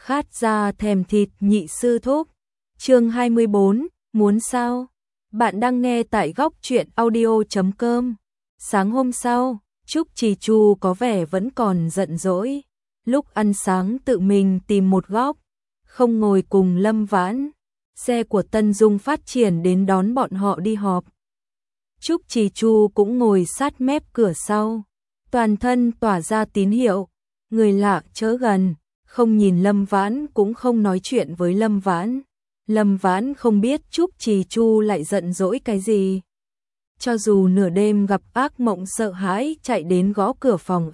khát ra thèm thịt nhị sư thúc. Chương 24, muốn sao? Bạn đang nghe tại góc truyện audio.com. Sáng hôm sau, Trúc Trì Chu có vẻ vẫn còn giận dỗi. Lúc ăn sáng tự mình tìm một góc, không ngồi cùng Lâm Vãn. Xe của Tân Dung Phát Triển đến đón bọn họ đi họp. Trúc Trì Chu cũng ngồi sát mép cửa sau, toàn thân tỏa ra tín hiệu, người lạ chớ gần, không nhìn Lâm Vãn cũng không nói chuyện với Lâm Vãn. Lâm Vãn không biết Trúc Trì Chu lại giận dỗi cái gì. Cho dù nửa đêm gặp ác mộng sợ hãi chạy đến gõ cửa phòng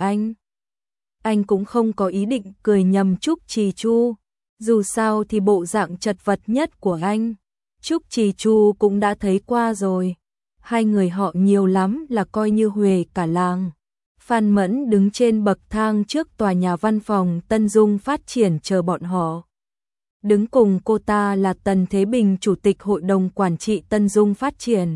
anh cũng không có ý định cười nhầm Trúc Trì Chu. Dù sao thì bộ dạng chật vật nhất của anh, Trúc Trì Chu cũng đã thấy qua rồi. Hai người họ nhiều lắm là coi như huề cả làng. Phan Mẫn đứng trên bậc thang trước tòa nhà văn phòng Tân Dung Phát Triển chờ bọn họ. Đứng cùng cô ta là Tần Thế Bình, Chủ tịch Hội đồng Quản trị Tân Dung Phát Triển.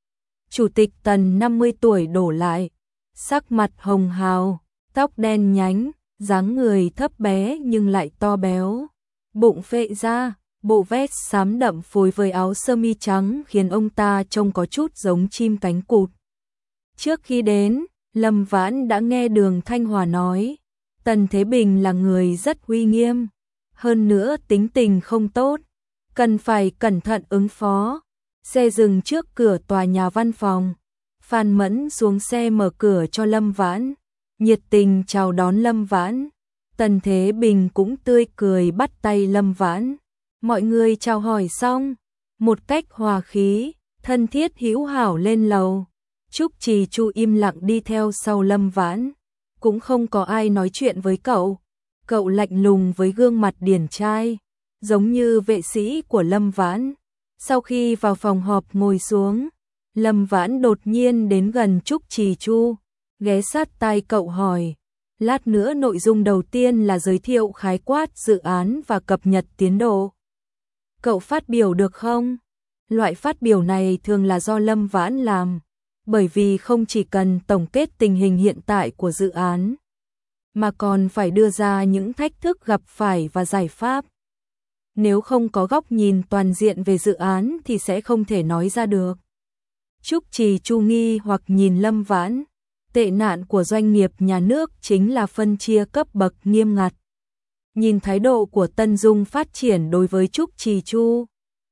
Chủ tịch Tần 50 tuổi đổ lại, sắc mặt hồng hào, tóc đen nhánh, dáng người thấp bé nhưng lại to béo. Bụng phệ ra, bộ vest xám đậm phối với áo sơ mi trắng khiến ông ta trông có chút giống chim cánh cụt. Trước khi đến, Lâm Vãn đã nghe Đường Thanh Hòa nói, Tần Thế Bình là người rất uy nghiêm, hơn nữa tính tình không tốt, cần phải cẩn thận ứng phó. Xe dừng trước cửa tòa nhà văn phòng, Phan Mẫn xuống xe mở cửa cho Lâm Vãn, nhiệt tình chào đón Lâm Vãn. Tần Thế Bình cũng tươi cười bắt tay Lâm Vãn. Mọi người chào hỏi xong, một cách hòa khí, thân thiết hữu hảo lên lầu. Trúc Trì Chu im lặng đi theo sau Lâm Vãn, cũng không có ai nói chuyện với cậu. Cậu lạnh lùng với gương mặt điển trai, giống như vệ sĩ của Lâm Vãn. Sau khi vào phòng họp ngồi xuống, Lâm Vãn đột nhiên đến gần Trúc Trì Chu, ghé sát tai cậu hỏi. Lát nữa nội dung đầu tiên là giới thiệu khái quát dự án và cập nhật tiến độ. Cậu phát biểu được không? Loại phát biểu này thường là do Lâm Vãn làm, bởi vì không chỉ cần tổng kết tình hình hiện tại của dự án, mà còn phải đưa ra những thách thức gặp phải và giải pháp. Nếu không có góc nhìn toàn diện về dự án thì sẽ không thể nói ra được. Trúc Trì Chu nghi hoặc nhìn Lâm Vãn. Tệ nạn của doanh nghiệp nhà nước chính là phân chia cấp bậc nghiêm ngặt. Nhìn thái độ của Tân Dung Phát Triển đối với Trúc Trì Chu,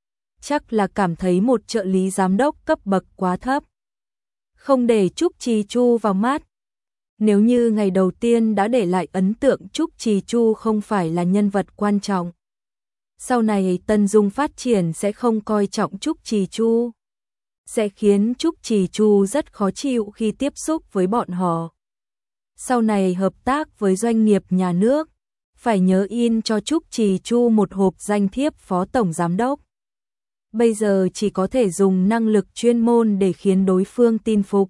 chắc là cảm thấy một trợ lý giám đốc cấp bậc quá thấp, không để Trúc Trì Chu vào mắt. Nếu như ngày đầu tiên đã để lại ấn tượng Trúc Trì Chu không phải là nhân vật quan trọng, sau này Tân Dung Phát Triển sẽ không coi trọng Trúc Trì Chu, sẽ khiến Trúc Trì Chu rất khó chịu khi tiếp xúc với bọn họ. Sau này hợp tác với doanh nghiệp nhà nước, phải nhớ in cho Trúc Trì Chu một hộp danh thiếp phó tổng giám đốc. Bây giờ chỉ có thể dùng năng lực chuyên môn để khiến đối phương tin phục.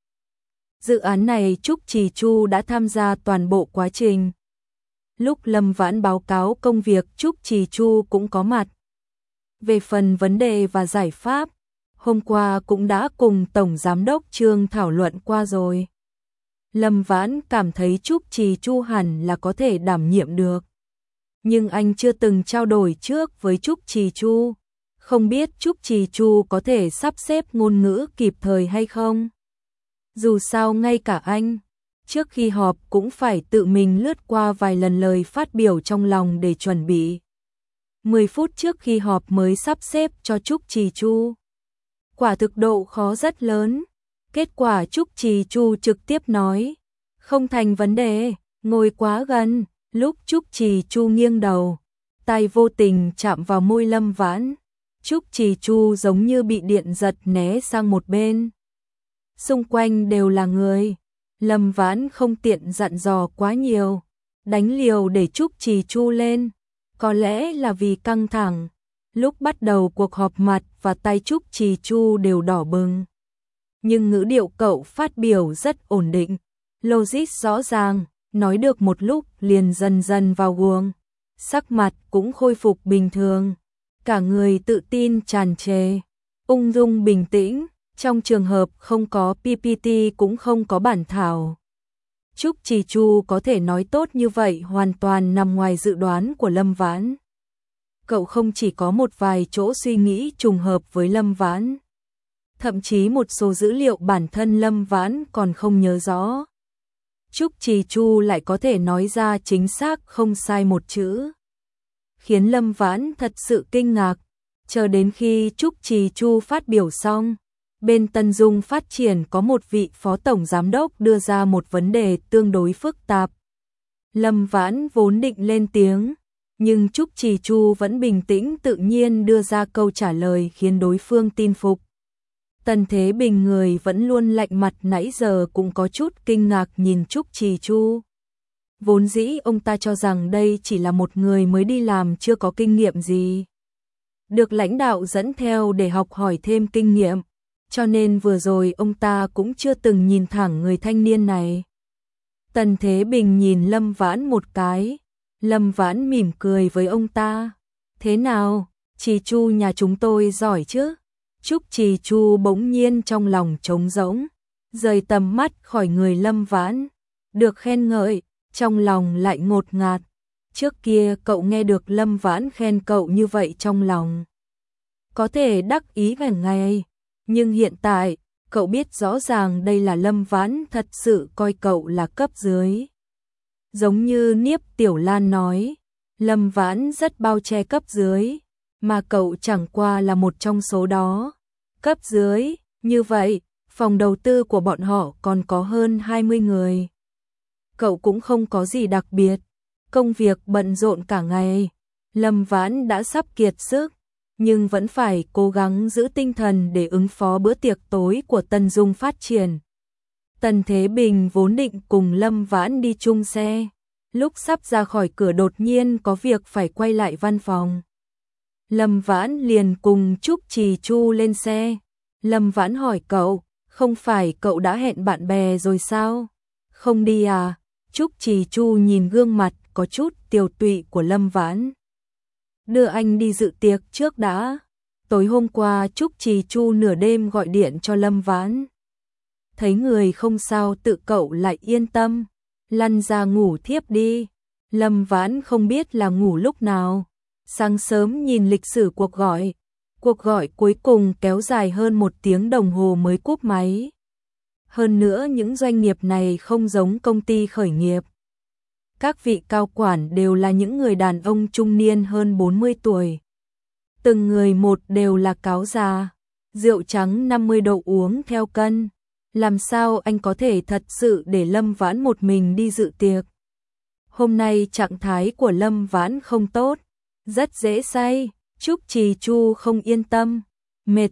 Dự án này Trúc Trì Chu đã tham gia toàn bộ quá trình. Lúc Lâm Vãn báo cáo công việc Trúc Trì Chu cũng có mặt. Về phần vấn đề và giải pháp, hôm qua cũng đã cùng Tổng Giám đốc Trương thảo luận qua rồi. Lâm Vãn cảm thấy Trúc Trì Chu hẳn là có thể đảm nhiệm được. Nhưng anh chưa từng trao đổi trước với Trúc Trì Chu, không biết Trúc Trì Chu có thể sắp xếp ngôn ngữ kịp thời hay không. Dù sao ngay cả anh, trước khi họp cũng phải tự mình lướt qua vài lần lời phát biểu trong lòng để chuẩn bị. 10 phút trước khi họp mới sắp xếp cho Trúc Trì Chu. Quả thực độ khó rất lớn. Kết quả Trúc Trì Chu trực tiếp nói, không thành vấn đề, ngồi quá gần. Lúc Trúc Trì Chu nghiêng đầu, tay vô tình chạm vào môi Lâm Vãn. Trúc Trì Chu giống như bị điện giật né sang một bên. Xung quanh đều là người, Lâm Vãn không tiện dặn dò quá nhiều, đánh liều để Trúc Trì Chu lên. Có lẽ là vì căng thẳng, lúc bắt đầu cuộc họp mặt và tay Trúc Trì Chu đều đỏ bừng. Nhưng ngữ điệu cậu phát biểu rất ổn định, logic rõ ràng, nói được một lúc liền dần dần vào guồng. Sắc mặt cũng khôi phục bình thường, cả người tự tin tràn trề, ung dung bình tĩnh. Trong trường hợp không có PPT cũng không có bản thảo, Trúc Trì Chu có thể nói tốt như vậy hoàn toàn nằm ngoài dự đoán của Lâm Vãn. Cậu không chỉ có một vài chỗ suy nghĩ trùng hợp với Lâm Vãn, thậm chí một số dữ liệu bản thân Lâm Vãn còn không nhớ rõ. Trúc Trì Chu lại có thể nói ra chính xác không sai một chữ, khiến Lâm Vãn thật sự kinh ngạc. Chờ đến khi Trúc Trì Chu phát biểu xong, bên Tân Dung phát triển có một vị phó tổng giám đốc đưa ra một vấn đề tương đối phức tạp. Lâm Vãn vốn định lên tiếng, nhưng Trúc Trì Chu vẫn bình tĩnh tự nhiên đưa ra câu trả lời khiến đối phương tin phục. Tần Thế Bình người vẫn luôn lạnh mặt nãy giờ cũng có chút kinh ngạc nhìn Trúc Trì Chu. Vốn dĩ ông ta cho rằng đây chỉ là một người mới đi làm chưa có kinh nghiệm gì, được lãnh đạo dẫn theo để học hỏi thêm kinh nghiệm, cho nên vừa rồi ông ta cũng chưa từng nhìn thẳng người thanh niên này. Tần Thế Bình nhìn Lâm Vãn một cái, Lâm Vãn mỉm cười với ông ta. Thế nào, Trì Chu nhà chúng tôi giỏi chứ? Trúc Trì Chu bỗng nhiên trong lòng trống rỗng, rời tầm mắt khỏi người Lâm Vãn. Được khen ngợi, trong lòng lại ngột ngạt. Trước kia cậu nghe được Lâm Vãn khen cậu như vậy trong lòng có thể đắc ý vài ngày, nhưng hiện tại, cậu biết rõ ràng đây là Lâm Vãn thật sự coi cậu là cấp dưới. Giống như Niếp Tiểu Lan nói, Lâm Vãn rất bao che cấp dưới, mà cậu chẳng qua là một trong số đó. Cấp dưới, như vậy, phòng đầu tư của bọn họ còn có hơn 20 người. Cậu cũng không có gì đặc biệt, công việc bận rộn cả ngày. Lâm Vãn đã sắp kiệt sức, nhưng vẫn phải cố gắng giữ tinh thần để ứng phó bữa tiệc tối của Tân Dung phát triển. Tần Thế Bình vốn định cùng Lâm Vãn đi chung xe, lúc sắp ra khỏi cửa đột nhiên có việc phải quay lại văn phòng. Lâm Vãn liền cùng Trúc Trì Chu lên xe. Lâm Vãn hỏi cậu, không phải cậu đã hẹn bạn bè rồi sao? Không đi à? Trúc Trì Chu nhìn gương mặt có chút tiều tụy của Lâm Vãn. Đưa anh đi dự tiệc trước đã. Tối hôm qua Trúc Trì Chu nửa đêm gọi điện cho Lâm Vãn. Thấy người không sao tự cậu lại yên tâm, lăn ra ngủ thiếp đi. Lâm Vãn không biết là ngủ lúc nào. Sáng sớm nhìn lịch sử cuộc gọi cuối cùng kéo dài hơn 1 tiếng đồng hồ mới cúp máy. Hơn nữa những doanh nghiệp này không giống công ty khởi nghiệp. Các vị cao quản đều là những người đàn ông trung niên hơn 40 tuổi. Từng người một đều là cáo già, rượu trắng 50 độ uống theo cân. Làm sao anh có thể thật sự để Lâm Vãn một mình đi dự tiệc? Hôm nay trạng thái của Lâm Vãn không tốt, rất dễ say. Trúc Trì Chu không yên tâm, mệt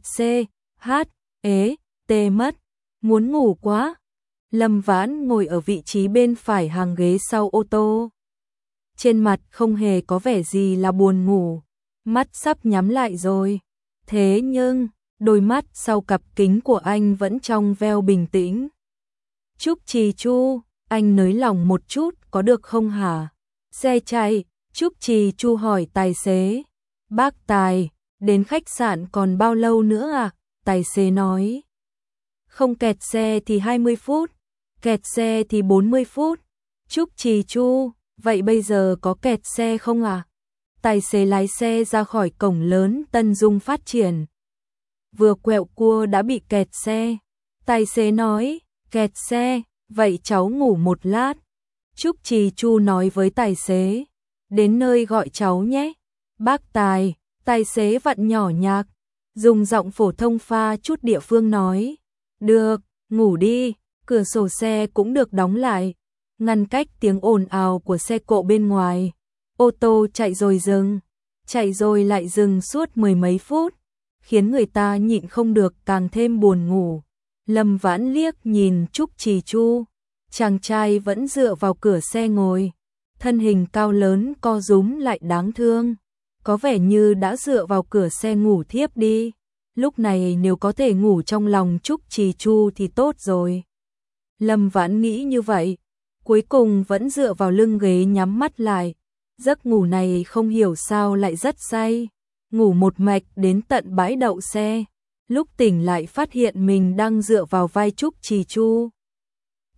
tê mất, muốn ngủ quá. Lâm Vãn ngồi ở vị trí bên phải hàng ghế sau ô tô. Trên mặt không hề có vẻ gì là buồn ngủ, mắt sắp nhắm lại rồi. Thế nhưng, đôi mắt sau cặp kính của anh vẫn trong veo bình tĩnh. Trúc Trì Chu, anh nới lòng một chút có được không hả? Xe chạy, Trúc Trì Chu hỏi tài xế. Bác Tài, đến khách sạn còn bao lâu nữa à? Tài xế nói. Không kẹt xe thì 20 phút, kẹt xe thì 40 phút. Trúc Trì Chu, vậy bây giờ có kẹt xe không à? Tài xế lái xe ra khỏi cổng lớn Tân Dung phát triển. Vừa quẹo cua đã bị kẹt xe. Tài xế nói, kẹt xe, vậy cháu ngủ một lát. Trúc Trì Chu nói với tài xế, đến nơi gọi cháu nhé. Bác Tài, tài xế vặn nhỏ nhạc, dùng giọng phổ thông pha chút địa phương nói. Được, ngủ đi, cửa sổ xe cũng được đóng lại, ngăn cách tiếng ồn ào của xe cộ bên ngoài. Ô tô chạy rồi dừng, chạy rồi lại dừng suốt 10 mấy phút, khiến người ta nhịn không được càng thêm buồn ngủ. Lâm Vãn liếc nhìn Trúc Trì Chu, chàng trai vẫn dựa vào cửa xe ngồi, thân hình cao lớn co rúm lại đáng thương, có vẻ như đã dựa vào cửa xe ngủ thiếp đi. Lúc này nếu có thể ngủ trong lòng Trúc Trì Chu thì tốt rồi. Lâm Vãn nghĩ như vậy, cuối cùng vẫn dựa vào lưng ghế nhắm mắt lại. Giấc ngủ này không hiểu sao lại rất say, ngủ một mạch đến tận bãi đậu xe. Lúc tỉnh lại phát hiện mình đang dựa vào vai Trúc Trì Chu.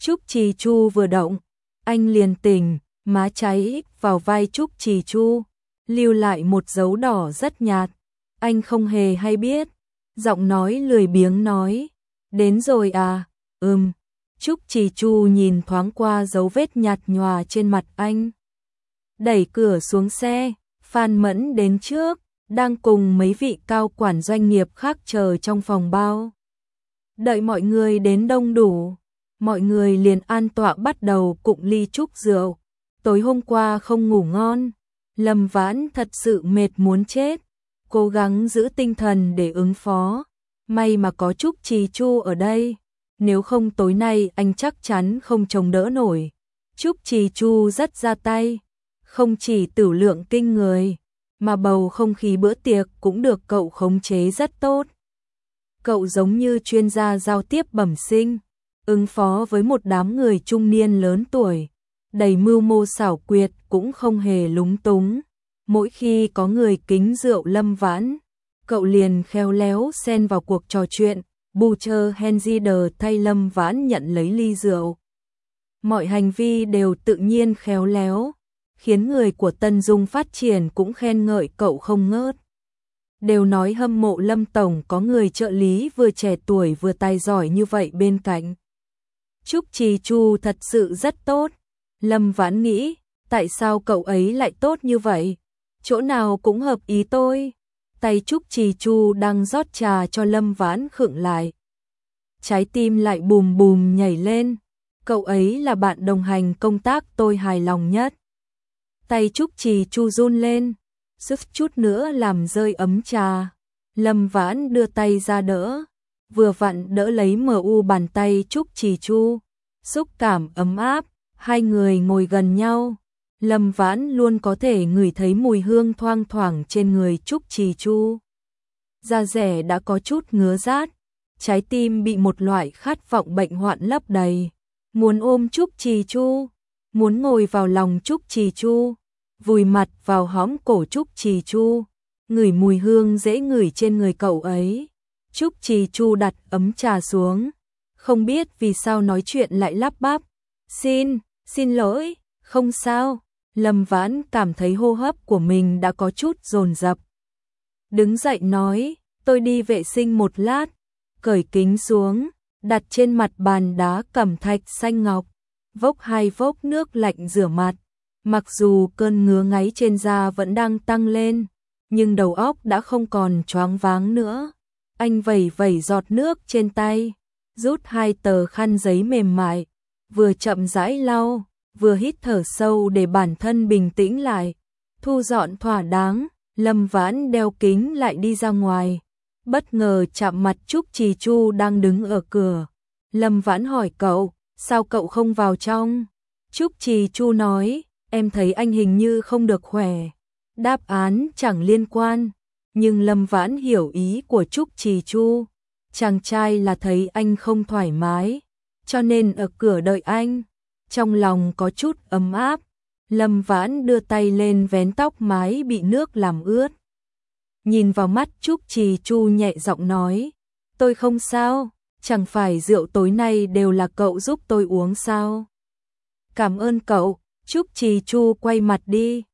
Trúc Trì Chu vừa động, anh liền tỉnh, má cháy vào vai Trúc Trì Chu, lưu lại một dấu đỏ rất nhạt. Anh không hề hay biết, giọng nói lười biếng nói, đến rồi à, Trúc Trì Chu nhìn thoáng qua dấu vết nhạt nhòa trên mặt anh. Đẩy cửa xuống xe, Phan Mẫn đến trước, đang cùng mấy vị cao quản doanh nghiệp khác chờ trong phòng bao. Đợi mọi người đến đông đủ, mọi người liền an tọa bắt đầu cụng ly chúc rượu. Tối hôm qua không ngủ ngon, Lâm Vãn thật sự mệt muốn chết, cố gắng giữ tinh thần để ứng phó. May mà có Trúc Trì Chu ở đây, nếu không tối nay anh chắc chắn không chống đỡ nổi. Trúc Trì Chu rất ra tay, không chỉ tửu lượng kinh người, mà bầu không khí bữa tiệc cũng được cậu khống chế rất tốt. Cậu giống như chuyên gia giao tiếp bẩm sinh, ứng phó với một đám người trung niên lớn tuổi, đầy mưu mô xảo quyệt cũng không hề lúng túng. Mỗi khi có người kính rượu Lâm Vãn, cậu liền khéo léo xen vào cuộc trò chuyện, Butcher Henzider thay Lâm Vãn nhận lấy ly rượu. Mọi hành vi đều tự nhiên khéo léo, khiến người của Tân Dung phát triển cũng khen ngợi cậu không ngớt. Đều nói hâm mộ Lâm Tổng có người trợ lý vừa trẻ tuổi vừa tài giỏi như vậy bên cạnh. Trúc Trì Chu thật sự rất tốt. Lâm Vãn nghĩ, tại sao cậu ấy lại tốt như vậy? Chỗ nào cũng hợp ý tôi. Tay Trúc Trì Chu đang rót trà cho Lâm Vãn khựng lại. Trái tim lại bùm bùm nhảy lên. Cậu ấy là bạn đồng hành công tác tôi hài lòng nhất. Tay Trúc Trì Chu run lên, suýt chút nữa làm rơi ấm trà. Lâm Vãn đưa tay ra đỡ, vừa vặn đỡ lấy bàn tay Trúc Trì Chu. Xúc cảm ấm áp, hai người ngồi gần nhau. Lâm Vãn luôn có thể ngửi thấy mùi hương thoang thoảng trên người Trúc Trì Chu. Da dẻ đã có chút ngứa rát, trái tim bị một loại khát vọng bệnh hoạn lấp đầy. Muốn ôm Trúc Trì Chu, muốn ngồi vào lòng Trúc Trì Chu, vùi mặt vào hõm cổ Trúc Trì Chu, ngửi mùi hương dễ ngửi trên người cậu ấy. Trúc Trì Chu đặt ấm trà xuống, không biết vì sao nói chuyện lại lắp bắp. Xin lỗi, không sao. Lâm Vãn cảm thấy hô hấp của mình đã có chút dồn dập. Đứng dậy nói, tôi đi vệ sinh một lát, cởi kính xuống, đặt trên mặt bàn đá cẩm thạch xanh ngọc, vốc 2 vốc nước lạnh rửa mặt. Mặc dù cơn ngứa ngáy trên da vẫn đang tăng lên, nhưng đầu óc đã không còn choáng váng nữa. Anh vẩy vẩy giọt nước trên tay, rút 2 tờ khăn giấy mềm mại, vừa chậm rãi lau, vừa hít thở sâu để bản thân bình tĩnh lại. Thu dọn thỏa đáng, Lâm Vãn đeo kính lại đi ra ngoài. Bất ngờ chạm mặt Trúc Trì Chu đang đứng ở cửa. Lâm Vãn hỏi cậu, sao cậu không vào trong? Trúc Trì Chu nói, em thấy anh hình như không được khỏe. Đáp án chẳng liên quan, nhưng Lâm Vãn hiểu ý của Trúc Trì Chu. Chàng trai là thấy anh không thoải mái, cho nên ở cửa đợi anh. Trong lòng có chút ấm áp, Lâm Vãn đưa tay lên vén tóc mái bị nước làm ướt. Nhìn vào mắt Trúc Trì Chu nhẹ giọng nói, tôi không sao, chẳng phải rượu tối nay đều là cậu giúp tôi uống sao? Cảm ơn cậu. Trúc Trì Chu quay mặt đi.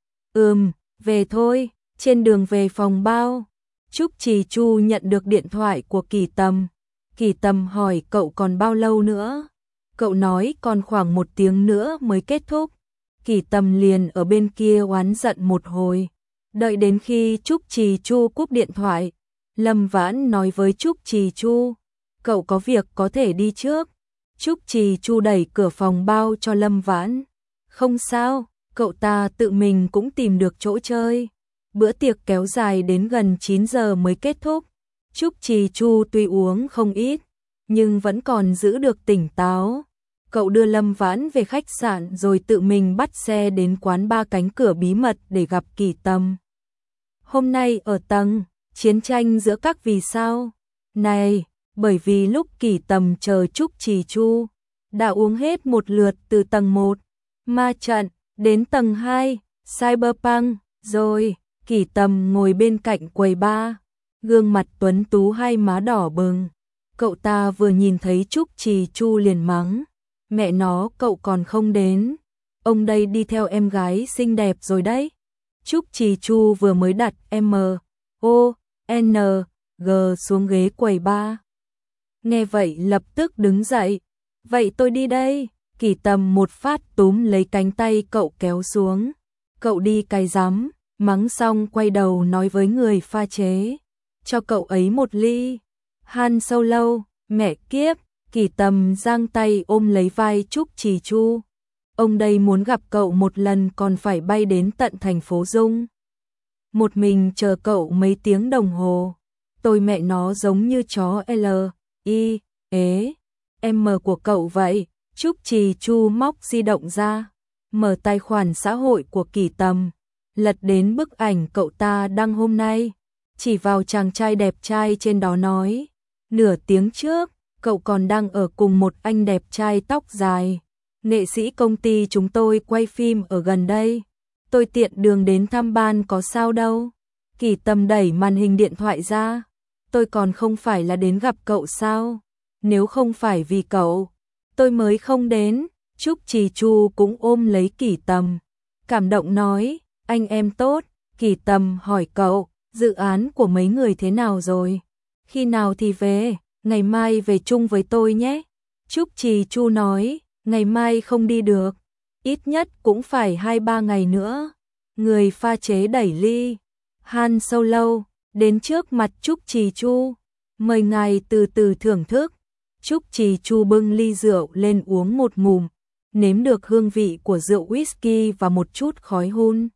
Về thôi. Trên đường về phòng bao, Trúc Trì Chu nhận được điện thoại của Kỳ Tầm. Kỳ Tầm hỏi cậu còn bao lâu nữa? Cậu nói còn khoảng 1 tiếng nữa mới kết thúc. Kỳ Tầm liền ở bên kia oán giận một hồi. Đợi đến khi Trúc Trì Chu cúp điện thoại, Lâm Vãn nói với Trúc Trì Chu, cậu có việc có thể đi trước. Trúc Trì Chu đẩy cửa phòng bao cho Lâm Vãn. Không sao, cậu ta tự mình cũng tìm được chỗ chơi. Bữa tiệc kéo dài đến gần 9 giờ mới kết thúc. Trúc Trì Chu tuy uống không ít, nhưng vẫn còn giữ được tỉnh táo. Cậu đưa Lâm Vãn về khách sạn rồi tự mình bắt xe đến quán ba cánh cửa bí mật để gặp Kỳ Tầm. Hôm nay ở tầng, chiến tranh giữa các vì sao? Này, bởi vì lúc Kỳ Tầm chờ Trúc Trì Chu, đã uống hết một lượt từ tầng 1, ma trận, đến tầng 2, Cyberpunk, rồi, Kỳ Tầm ngồi bên cạnh quầy bar, gương mặt tuấn tú hai má đỏ bừng. Cậu ta vừa nhìn thấy Trúc Trì Chu liền mắng, Mẹ nó, cậu còn không đến. Ông đây đi theo em gái xinh đẹp rồi đấy. Trúc Trì Chu vừa mới đặt M-O-N-G xuống ghế quầy bar. Nghe vậy lập tức đứng dậy. Vậy tôi đi đây. Kỳ Tâm một phát túm lấy cánh tay cậu kéo xuống. Cậu đi cái rắm, mắng xong quay đầu nói với người pha chế. Cho cậu ấy một ly. Han Solo, mẹ kiếp. Kỳ Tâm giang tay ôm lấy vai Trúc Trì Chu. Ông đây muốn gặp cậu một lần còn phải bay đến tận thành phố Dung. Một mình chờ cậu mấy tiếng đồng hồ. Tôi mẹ nó giống như chó L-I-E-M của cậu vậy. Trúc Trì Chu móc di động ra, mở tài khoản xã hội của Kỳ Tâm, lật đến bức ảnh cậu ta đăng hôm nay, chỉ vào chàng trai đẹp trai trên đó nói, nửa tiếng trước, cậu còn đang ở cùng một anh đẹp trai tóc dài, nghệ sĩ công ty chúng tôi quay phim ở gần đây, tôi tiện đường đến thăm ban có sao đâu. Kỳ Tâm đẩy màn hình điện thoại ra, tôi còn không phải là đến gặp cậu sao, nếu không phải vì cậu, tôi mới không đến. Trúc Trì Chu cũng ôm lấy Kỳ Tâm, cảm động nói, anh em tốt. Kỳ Tâm hỏi cậu, dự án của mấy người thế nào rồi? Khi nào thì về? Ngày mai về chung với tôi nhé. Trúc Trì Chu nói, ngày mai không đi được, ít nhất cũng phải 2-3 ngày nữa. Người pha chế đẩy ly. Han Solo đến trước mặt Trúc Trì Chu, mời ngài từ từ thưởng thức. Trúc Trì Chu bưng ly rượu lên uống một ngụm, nếm được hương vị của rượu whisky và một chút khói hun.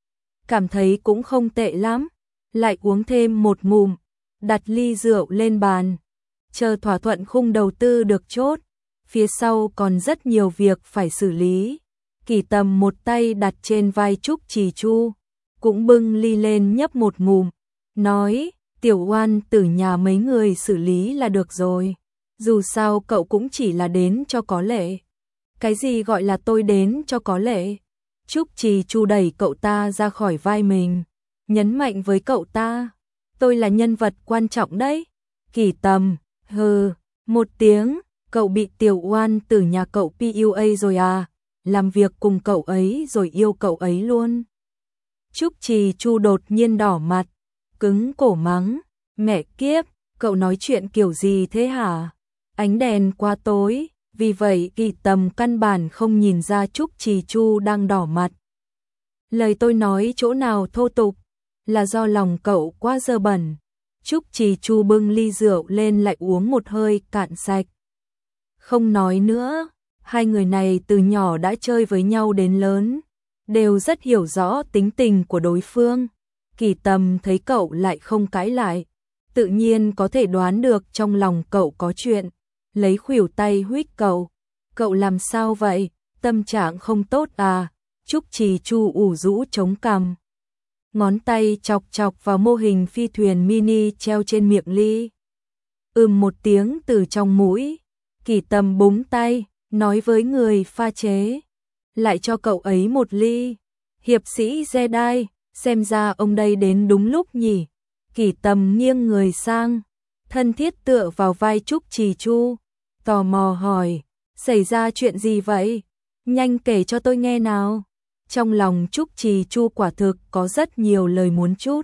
Cảm thấy cũng không tệ lắm, lại uống thêm một ngụm, đặt ly rượu lên bàn. Chờ thỏa thuận khung đầu tư được chốt, phía sau còn rất nhiều việc phải xử lý. Kỳ Tâm một tay đặt trên vai Trúc Trì Chu, cũng bưng ly lên nhấp một ngụm, nói, tiểu oan từ nhà mấy người xử lý là được rồi. Dù sao cậu cũng chỉ là đến cho có lệ. Cái gì gọi là tôi đến cho có lệ? Trúc Trì Chu đẩy cậu ta ra khỏi vai mình, nhấn mạnh với cậu ta, tôi là nhân vật quan trọng đấy. Kỳ Tâm, hừ, một tiếng, cậu bị tiểu oan từ nhà cậu PUA rồi à, làm việc cùng cậu ấy rồi yêu cậu ấy luôn. Trúc Trì Chu đột nhiên đỏ mặt, cứng cổ mắng, mẹ kiếp, cậu nói chuyện kiểu gì thế hả? Ánh đèn quá tối, vì vậy Kỳ Tâm căn bản không nhìn ra Trúc Trì Chu đang đỏ mặt. Lời tôi nói chỗ nào thô tục, là do lòng cậu quá dơ bẩn. Trúc Trì Chu bưng ly rượu lên lại uống một hơi cạn sạch. Không nói nữa, hai người này từ nhỏ đã chơi với nhau đến lớn, đều rất hiểu rõ tính tình của đối phương. Kỳ Tâm thấy cậu lại không cãi lại, tự nhiên có thể đoán được trong lòng cậu có chuyện, lấy khuỷu tay huých cậu. Cậu làm sao vậy? Tâm trạng không tốt à? Trúc Trì Chu ủ rũ chống cằm, ngón tay chọc chọc vào mô hình phi thuyền mini treo trên miệng ly. Một tiếng từ trong mũi. Kỳ Tâm búng tay, nói với người pha chế, lại cho cậu ấy một ly. Hiệp sĩ Jedi, xem ra ông đây đến đúng lúc nhỉ. Kỳ Tâm nghiêng người sang, thân thiết tựa vào vai Trúc Trì Chu, tò mò hỏi, xảy ra chuyện gì vậy? Nhanh kể cho tôi nghe nào. Trong lòng Trúc Trì Chu quả thực có rất nhiều lời muốn chút,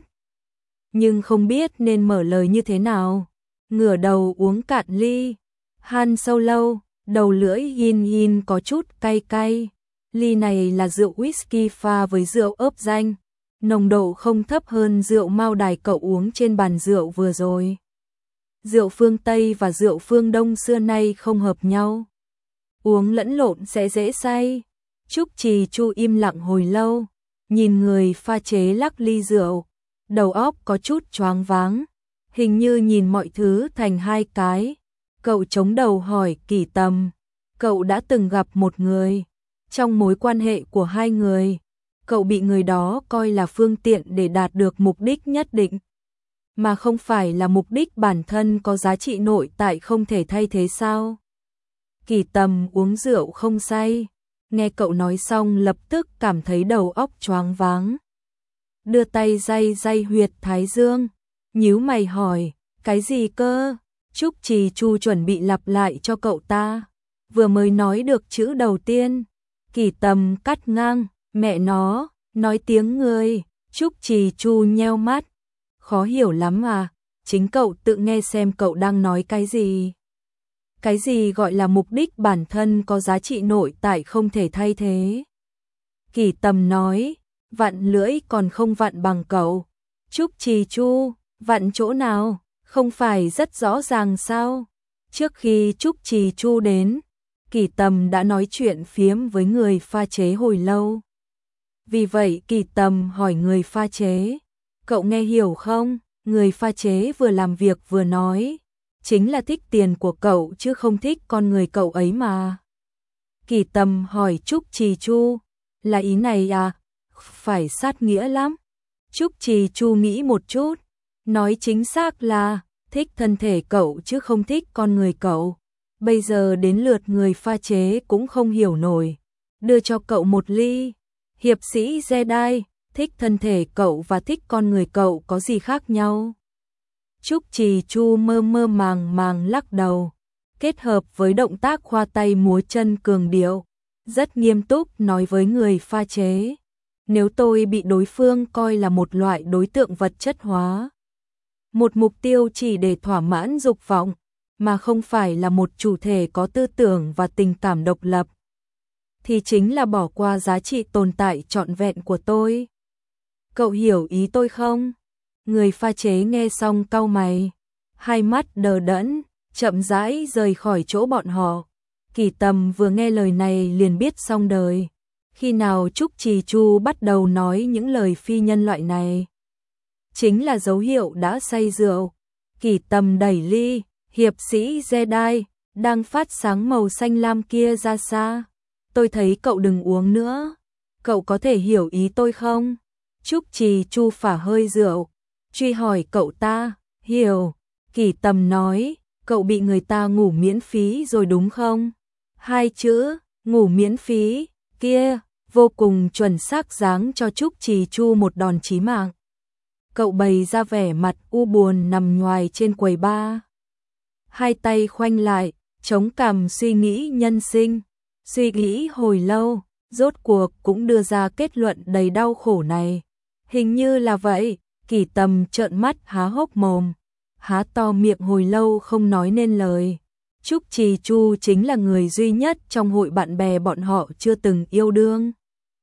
nhưng không biết nên mở lời như thế nào. Ngửa đầu uống cạn ly. Han Solo, đầu lưỡi hin hin có chút cay cay. Ly này là rượu whisky pha với rượu ớp danh, nồng độ không thấp hơn rượu Mao Đài cậu uống trên bàn rượu vừa rồi. Rượu phương Tây và rượu phương Đông xưa nay không hợp nhau, uống lẫn lộn sẽ dễ say. Trúc Trì Chu im lặng hồi lâu, nhìn người pha chế lắc ly rượu, đầu óc có chút choáng váng, hình như nhìn mọi thứ thành hai cái. Cậu chống đầu hỏi Kỳ Tâm, cậu đã từng gặp một người, trong mối quan hệ của hai người, cậu bị người đó coi là phương tiện để đạt được mục đích nhất định, mà không phải là mục đích bản thân có giá trị nội tại không thể thay thế sao? Kỳ Tâm uống rượu không say, nghe cậu nói xong lập tức cảm thấy đầu óc choáng váng. Đưa tay day day huyệt thái dương, nhíu mày hỏi, cái gì cơ? Trúc Trì Chu chuẩn bị lặp lại cho cậu ta. vừa mới nói được chữ đầu tiên, Kỳ Tầm cắt ngang, mẹ nó, nói tiếng người. Trúc Trì Chu nheo mắt, khó hiểu lắm à, chính cậu tự nghe xem cậu đang nói cái gì. Cái gì gọi là mục đích bản thân có giá trị nội tại không thể thay thế. Kỳ Tầm nói, vặn lưỡi còn không vặn bằng cậu. Trúc Trì Chu, vặn chỗ nào, không phải rất rõ ràng sao? Trước khi Trúc Trì Chu đến, Kỳ Tầm đã nói chuyện phiếm với người pha chế hồi lâu. Vì vậy Kỳ Tầm hỏi người pha chế, cậu nghe hiểu không? Người pha chế vừa làm việc vừa nói, chính là thích tiền của cậu chứ không thích con người cậu ấy mà. Kỳ Tầm hỏi Trúc Trì Chu, là ý này à? Phải sát nghĩa lắm. Trúc Trì Chu nghĩ một chút, nói chính xác là thích thân thể cậu chứ không thích con người cậu. Bây giờ đến lượt người pha chế cũng không hiểu nổi. Đưa cho cậu một ly. Hiệp sĩ Jedi, thích thân thể cậu và thích con người cậu có gì khác nhau? Trúc Trì Chu mơ mơ màng màng lắc đầu, kết hợp với động tác khoa tay múa chân cường điệu, rất nghiêm túc nói với người pha chế. Nếu tôi bị đối phương coi là một loại đối tượng vật chất hóa, một mục tiêu chỉ để thỏa mãn dục vọng, mà không phải là một chủ thể có tư tưởng và tình cảm độc lập, thì chính là bỏ qua giá trị tồn tại trọn vẹn của tôi. Cậu hiểu ý tôi không? Người pha chế nghe xong cau mày, hai mắt đờ đẫn, chậm rãi rời khỏi chỗ bọn họ. Kỳ Tầm vừa nghe lời này liền biết xong đời. Khi nào Trúc Trì Chu bắt đầu nói những lời phi nhân loại này, chính là dấu hiệu đã say rượu. Kỳ Tầm đẩy ly, hiệp sĩ Jedi, đang phát sáng màu xanh lam kia ra xa. Tôi thấy cậu đừng uống nữa. Cậu có thể hiểu ý tôi không? Trúc Trì Chu phả hơi rượu, truy hỏi cậu ta. Hiểu. Kỳ Tầm nói, cậu bị người ta ngủ miễn phí rồi đúng không? Hai chữ, ngủ miễn phí, kia, vô cùng chuẩn xác giáng cho Trúc Trì Chu một đòn chí mạng. Cậu bày ra vẻ mặt u buồn nằm nhoài trên quầy bar. Hai tay khoanh lại, chống cằm suy nghĩ nhân sinh. Suy nghĩ hồi lâu, rốt cuộc cũng đưa ra kết luận đầy đau khổ này. Hình như là vậy. Kỳ Tầm trợn mắt há hốc mồm, há to miệng hồi lâu không nói nên lời. Trúc Trì Chu chính là người duy nhất trong hội bạn bè bọn họ chưa từng yêu đương.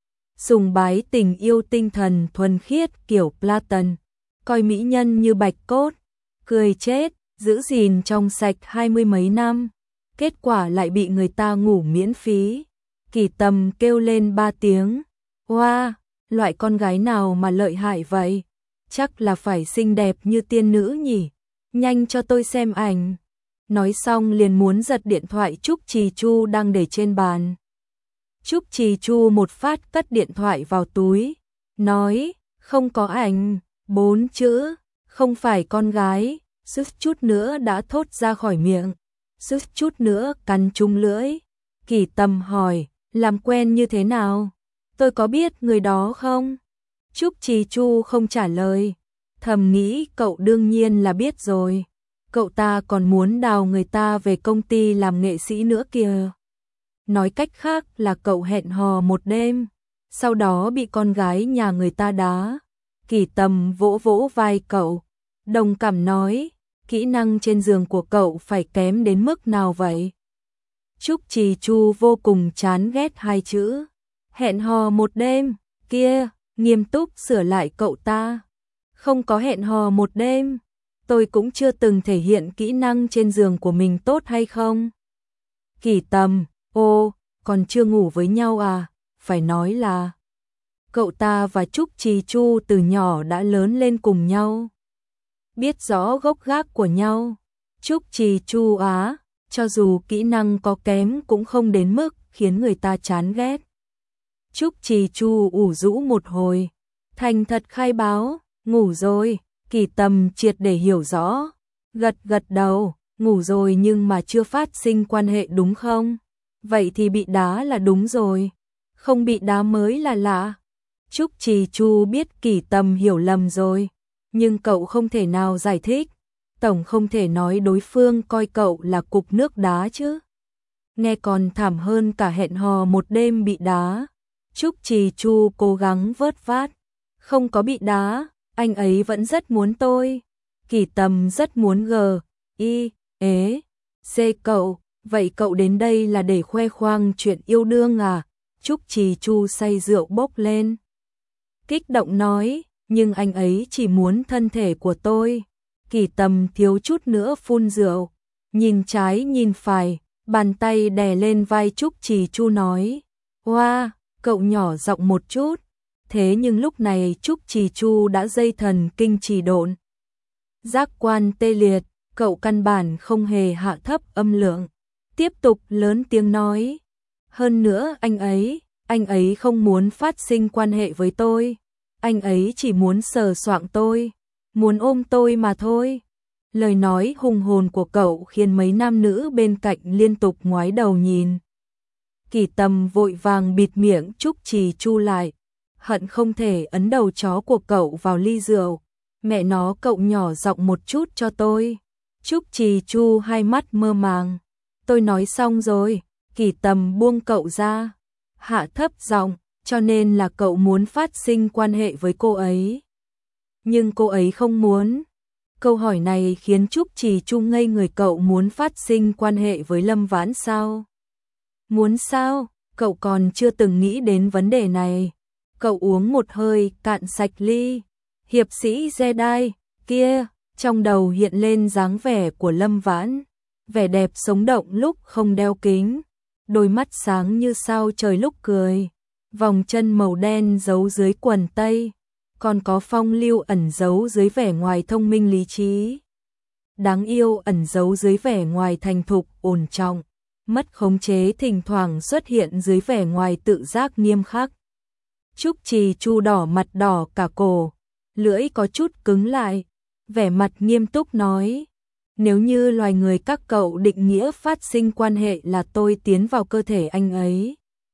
Sùng bái tình yêu tinh thần thuần khiết kiểu Platon, coi mỹ nhân như bạch cốt, cười chết, giữ gìn trong sạch 20 mấy năm. Kết quả lại bị người ta ngủ miễn phí. Kỳ Tầm kêu lên 3 tiếng. Wow, loại con gái nào mà lợi hại vậy? Chắc là phải xinh đẹp như tiên nữ nhỉ? Nhanh cho tôi xem ảnh. Nói xong liền muốn giật điện thoại Trúc Trì Chu đang để trên bàn. Trúc Trì Chu một phát cất điện thoại vào túi, nói, không có ảnh, 4 chữ, không phải con gái, suýt chút nữa đã thốt ra khỏi miệng, suýt chút nữa cắn trúng lưỡi. Kỳ Tầm hỏi, làm quen như thế nào? Tôi có biết người đó không? Trúc Trì Chu không trả lời, thầm nghĩ cậu đương nhiên là biết rồi. Cậu ta còn muốn đào người ta về công ty làm nghệ sĩ nữa kìa. Nói cách khác là cậu hẹn hò một đêm, sau đó bị con gái nhà người ta đá. Kỳ Tầm vỗ vỗ vai cậu, đồng cảm nói, kỹ năng trên giường của cậu phải kém đến mức nào vậy? Trúc Trì Chu vô cùng chán ghét hai chữ. Hẹn hò một đêm, kia, nghiêm túc sửa lại cậu ta. Không có hẹn hò một đêm. Tôi cũng chưa từng thể hiện kỹ năng trên giường của mình tốt hay không? Kỳ Tầm, ô, còn chưa ngủ với nhau à? Phải nói là cậu ta và Trúc Trì Chu từ nhỏ đã lớn lên cùng nhau, biết rõ gốc gác của nhau. Trúc Trì Chu á, cho dù kỹ năng có kém cũng không đến mức khiến người ta chán ghét. Trúc Trì Chu ủ rũ một hồi, thành thật khai báo, ngủ rồi. Kỳ Tầm triệt để hiểu rõ, gật gật đầu, ngủ rồi nhưng mà chưa phát sinh quan hệ đúng không? Vậy thì bị đá là đúng rồi, không bị đá mới là lạ. Trúc Trì Chu biết Kỳ Tầm hiểu lầm rồi, nhưng cậu không thể nào giải thích, tổng không thể nói đối phương coi cậu là cục nước đá chứ. nghe còn thảm hơn cả hẹn hò một đêm bị đá. Trúc Trì Chu cố gắng vớt vát, không có bị đá, anh ấy vẫn rất muốn tôi. Kỳ Tầm rất muốn C cậu, vậy cậu đến đây là để khoe khoang chuyện yêu đương à? Trúc Trì Chu say rượu bốc lên, kích động nói, nhưng anh ấy chỉ muốn thân thể của tôi. Kỳ Tầm thiếu chút nữa phun rượu, nhìn trái nhìn phải, bàn tay đè lên vai Trúc Trì Chu nói, hoa, cậu nhỏ giọng một chút. Thế nhưng lúc này Trúc Trì Chu đã dây thần kinh trì độn, giác quan tê liệt, cậu căn bản không hề hạ thấp âm lượng, tiếp tục lớn tiếng nói, hơn nữa anh ấy không muốn phát sinh quan hệ với tôi, anh ấy chỉ muốn sờ soạng tôi, muốn ôm tôi mà thôi. Lời nói hùng hồn của cậu khiến mấy nam nữ bên cạnh liên tục ngoái đầu nhìn. Kỳ Tầm vội vàng bịt miệng Trúc Trì Chu lại, hận không thể ấn đầu chó của cậu vào ly rượu. Mẹ nó, cậu nhỏ giọng một chút cho tôi. Trúc Trì Chu hai mắt mơ màng. Tôi nói xong rồi. Kỳ Tầm buông cậu ra, hạ thấp giọng, cho nên là cậu muốn phát sinh quan hệ với cô ấy. Nhưng cô ấy không muốn. Câu hỏi này khiến Trúc Trì Chu ngây người. Cậu muốn phát sinh quan hệ với Lâm Vãn sao? Muốn sao? Cậu còn chưa từng nghĩ đến vấn đề này. Cậu uống một hơi cạn sạch ly. Hiệp sĩ Jedi kia, trong đầu hiện lên dáng vẻ của Lâm Vãn, vẻ đẹp sống động lúc không đeo kính, đôi mắt sáng như sao trời lúc cười, vòng chân màu đen giấu dưới quần tây, còn có phong lưu ẩn giấu dưới vẻ ngoài thông minh lý trí, đáng yêu ẩn giấu dưới vẻ ngoài thành thục ổn trọng, mất khống chế thỉnh thoảng xuất hiện dưới vẻ ngoài tự giác nghiêm khắc. Trúc Trì Chu đỏ mặt đỏ cả cổ, lưỡi có chút cứng lại, vẻ mặt nghiêm túc nói, nếu như loài người các cậu định nghĩa phát sinh quan hệ là tôi tiến vào cơ thể anh ấy,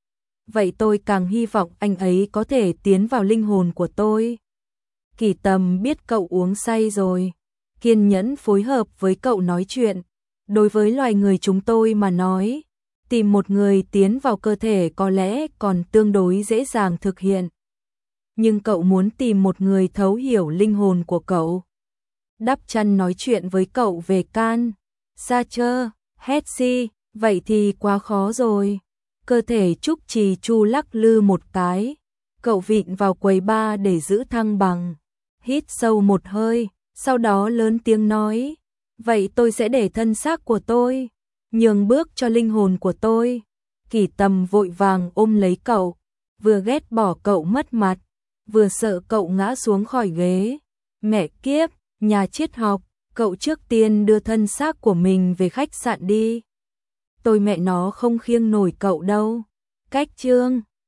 vậy tôi càng hy vọng anh ấy có thể tiến vào linh hồn của tôi. Kỳ Tầm biết cậu uống say rồi, kiên nhẫn phối hợp với cậu nói chuyện. Đối với loài người chúng tôi mà nói, tìm một người tiến vào cơ thể có lẽ còn tương đối dễ dàng thực hiện. Nhưng cậu muốn tìm một người thấu hiểu linh hồn của cậu, đắp chăn nói chuyện với cậu về Can, Sacher, Hetsi, vậy thì quá khó rồi. Cơ thể Trúc Trì Chu lắc lư một cái, cậu vịn vào quầy bar để giữ thăng bằng, hít sâu một hơi, sau đó lớn tiếng nói, vậy tôi sẽ để thân xác của tôi nhường bước cho linh hồn của tôi. Kỳ Tầm vội vàng ôm lấy cậu, vừa ghét bỏ cậu mất mặt, vừa sợ cậu ngã xuống khỏi ghế. Mẹ kiếp, nhà triết học, cậu trước tiên đưa thân xác của mình về khách sạn đi. Tôi mẹ nó không khiêng nổi cậu đâu. Cách chương